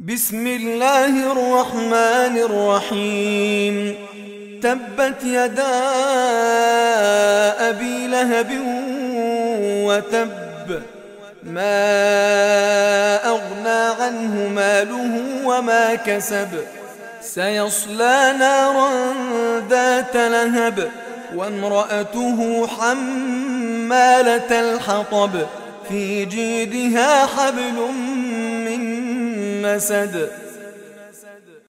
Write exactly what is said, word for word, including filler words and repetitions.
بسم الله الرحمن الرحيم. تبت يدا أبي لهب وتب، ما أغنى عنه ماله وما كسب، سيصلى نارا ذات لهب وامرأته حمالة الحطب، في جيدها حبل من مسد.